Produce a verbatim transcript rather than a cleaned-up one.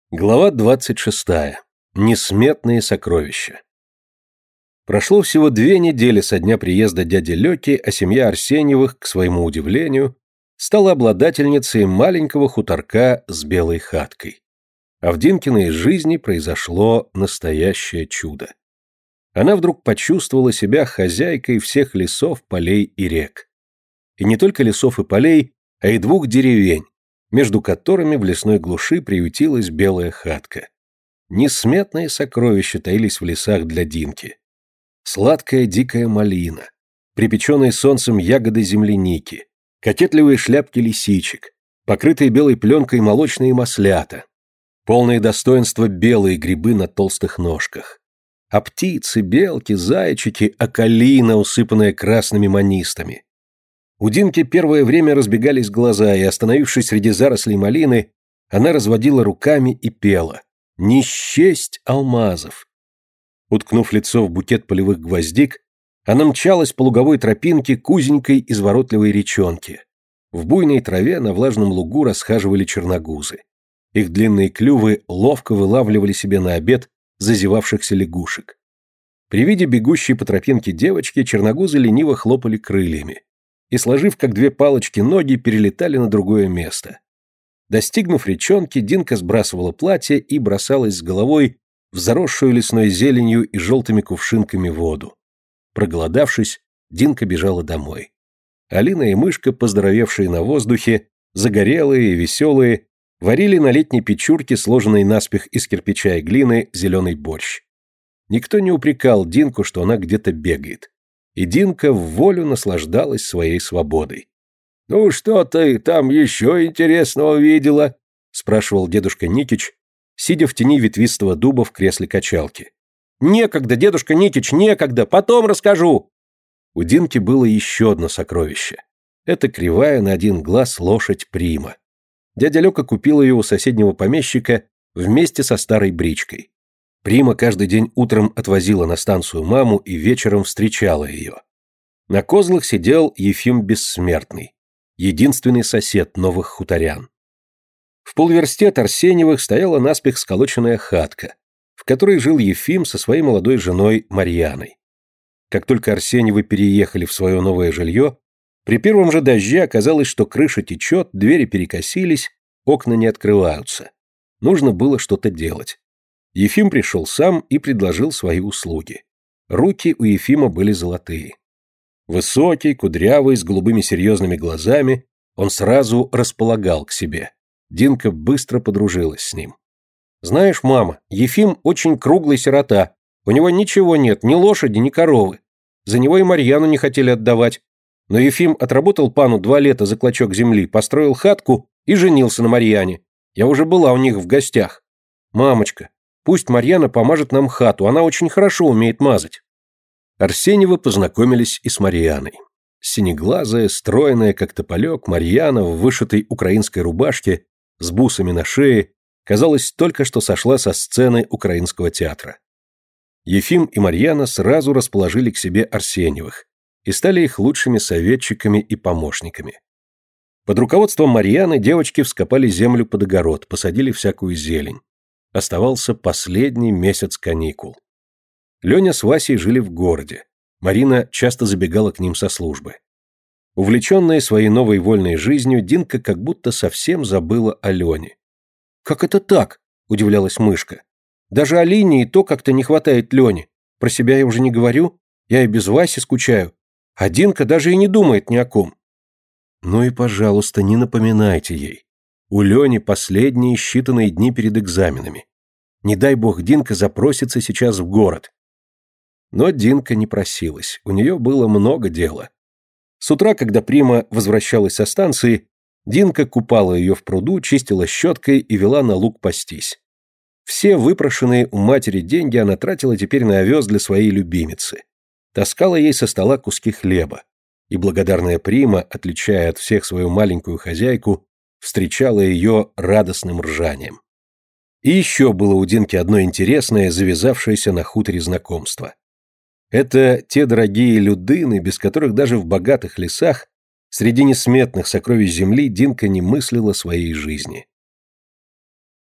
Глава двадцать шестая. Несметные сокровища. Прошло всего две недели со дня приезда дяди Лёки, а семья Арсеньевых, к своему удивлению, стала обладательницей маленького хуторка с белой хаткой. А в Динкиной жизни произошло настоящее чудо. Она вдруг почувствовала себя хозяйкой всех лесов, полей и рек. И не только лесов и полей, а и двух деревень, между которыми в лесной глуши приютилась белая хатка. Несметные сокровища таились в лесах для Динки. Сладкая дикая малина, припеченные солнцем ягоды земляники, кокетливые шляпки лисичек, покрытые белой пленкой молочные маслята, полные достоинства белые грибы на толстых ножках. А птицы, белки, зайчики, окалина, усыпанная красными манистами. У Динки первое время разбегались глаза, и, остановившись среди зарослей малины, она разводила руками и пела: «Не счесть алмазов!». Уткнув лицо в букет полевых гвоздик, она мчалась по луговой тропинке к узенькой изворотливой речонке. В буйной траве на влажном лугу расхаживали черногузы. Их длинные клювы ловко вылавливали себе на обед зазевавшихся лягушек. При виде бегущей по тропинке девочки черногузы лениво хлопали крыльями и, сложив как две палочки ноги, перелетали на другое место. Достигнув речонки, Динка сбрасывала платье и бросалась с головой в заросшую лесной зеленью и желтыми кувшинками воду. Проголодавшись, Динка бежала домой. Алина и Мышка, поздоровевшие на воздухе, загорелые и веселые, варили на летней печурке, сложенной наспех из кирпича и глины, зеленый борщ. Никто не упрекал Динку, что она где-то бегает. И Динка в волю наслаждалась своей свободой. «Ну что ты там еще интересного видела?» — спрашивал дедушка Никич, сидя в тени ветвистого дуба в кресле качалки. «Некогда, дедушка Никич, некогда, потом расскажу!» У Динки было еще одно сокровище. Это кривая на один глаз лошадь Прима. Дядя Лёка купил ее у соседнего помещика вместе со старой бричкой. Прима каждый день утром отвозила на станцию маму и вечером встречала ее. На козлах сидел Ефим Бессмертный, единственный сосед новых хуторян. В полверсте от Арсеньевых стояла наспех сколоченная хатка, в которой жил Ефим со своей молодой женой Марьяной. Как только Арсеньевы переехали в свое новое жилье, при первом же дожде оказалось, что крыша течет, двери перекосились, окна не открываются. Нужно было что-то делать. Ефим пришел сам и предложил свои услуги. Руки у Ефима были золотые. Высокий, кудрявый, с голубыми серьезными глазами, он сразу располагал к себе. Динка быстро подружилась с ним. «Знаешь, мама, Ефим очень круглый сирота. У него ничего нет, ни лошади, ни коровы. За него и Марьяну не хотели отдавать. Но Ефим отработал пану два лета за клочок земли, построил хатку и женился на Марьяне. Я уже была у них в гостях. Мамочка, пусть Марьяна помажет нам хату, она очень хорошо умеет мазать». Арсеньевы познакомились и с Марьяной. Синеглазая, стройная, как тополек, Марьяна в вышитой украинской рубашке с бусами на шее, казалось, только что сошла со сцены украинского театра. Ефим и Марьяна сразу расположили к себе Арсеньевых и стали их лучшими советчиками и помощниками. Под руководством Марьяны девочки вскопали землю под огород, посадили всякую зелень. Оставался последний месяц каникул. Леня с Васей жили в городе. Марина часто забегала к ним со службы. Увлеченная своей новой вольной жизнью, Динка как будто совсем забыла о Лене. «Как это так?» – удивлялась Мышка. «Даже Алине и то как-то не хватает Лене. Про себя я уже не говорю, я и без Васи скучаю. А Динка даже и не думает ни о ком». «Ну и, пожалуйста, не напоминайте ей. У Лени последние считанные дни перед экзаменами. Не дай бог Динка запросится сейчас в город». Но Динка не просилась, у нее было много дела. С утра, когда Прима возвращалась со станции, Динка купала ее в пруду, чистила щеткой и вела на луг пастись. Все выпрошенные у матери деньги она тратила теперь на овес для своей любимицы. Таскала ей со стола куски хлеба. И благодарная Прима, отличая от всех свою маленькую хозяйку, встречала ее радостным ржанием. И еще было у Динки одно интересное, завязавшееся на хуторе знакомство. Это те дорогие людыны, без которых даже в богатых лесах, среди несметных сокровищ земли, Динка не мыслила своей жизни.